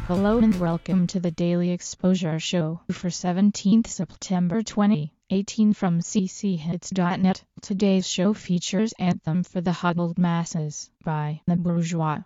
Hello and welcome to the Daily Exposure Show for 17th September 2018 from cchits.net. Today's show features Anthem for the Huddled Masses by The Bourgeois.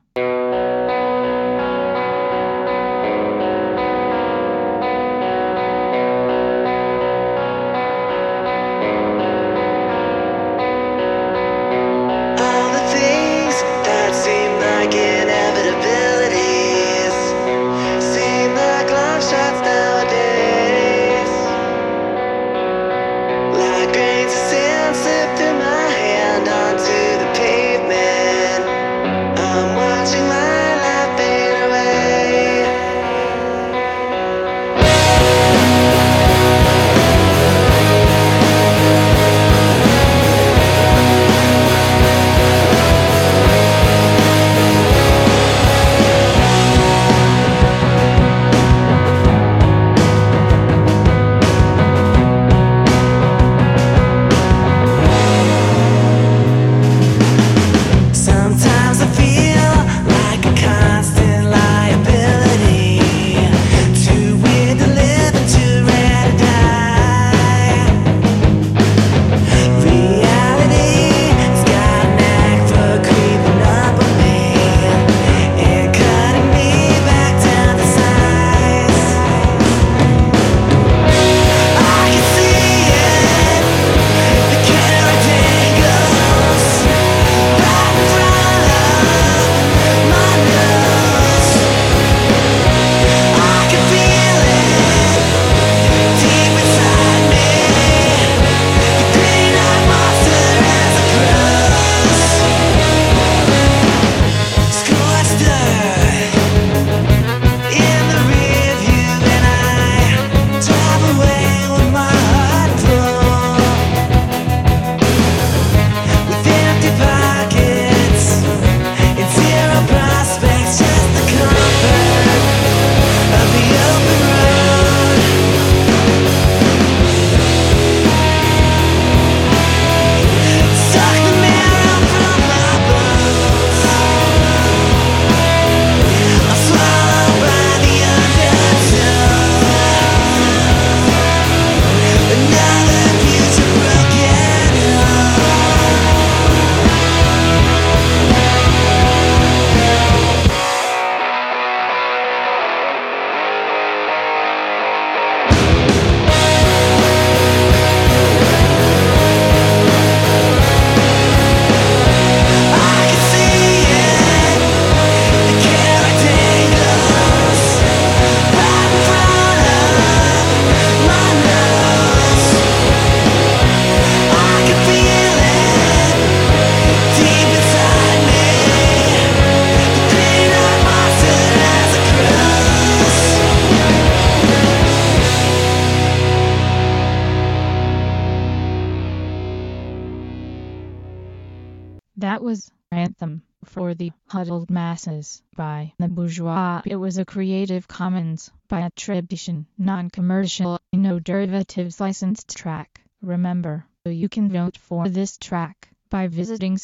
That was Anthem for the Huddled Masses by The Bourgeois. It was a Creative Commons by attribution, non-commercial, no derivatives licensed track. Remember, you can vote for this track by visiting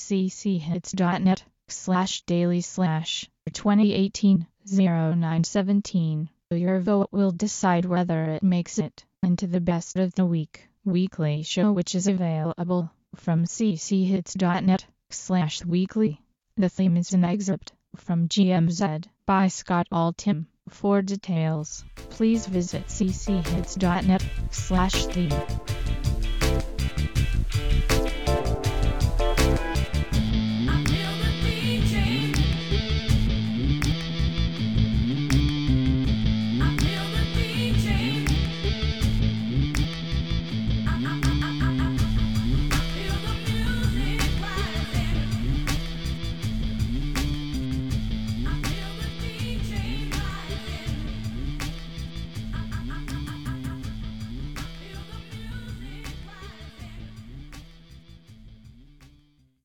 cchits.net/daily/2018-0917. Your vote will decide whether it makes it into the Best of the Week weekly show, which is available from cchits.net/weekly. The theme is an excerpt from GMZ by Scott Altham. For details, please visit cchits.net/theme.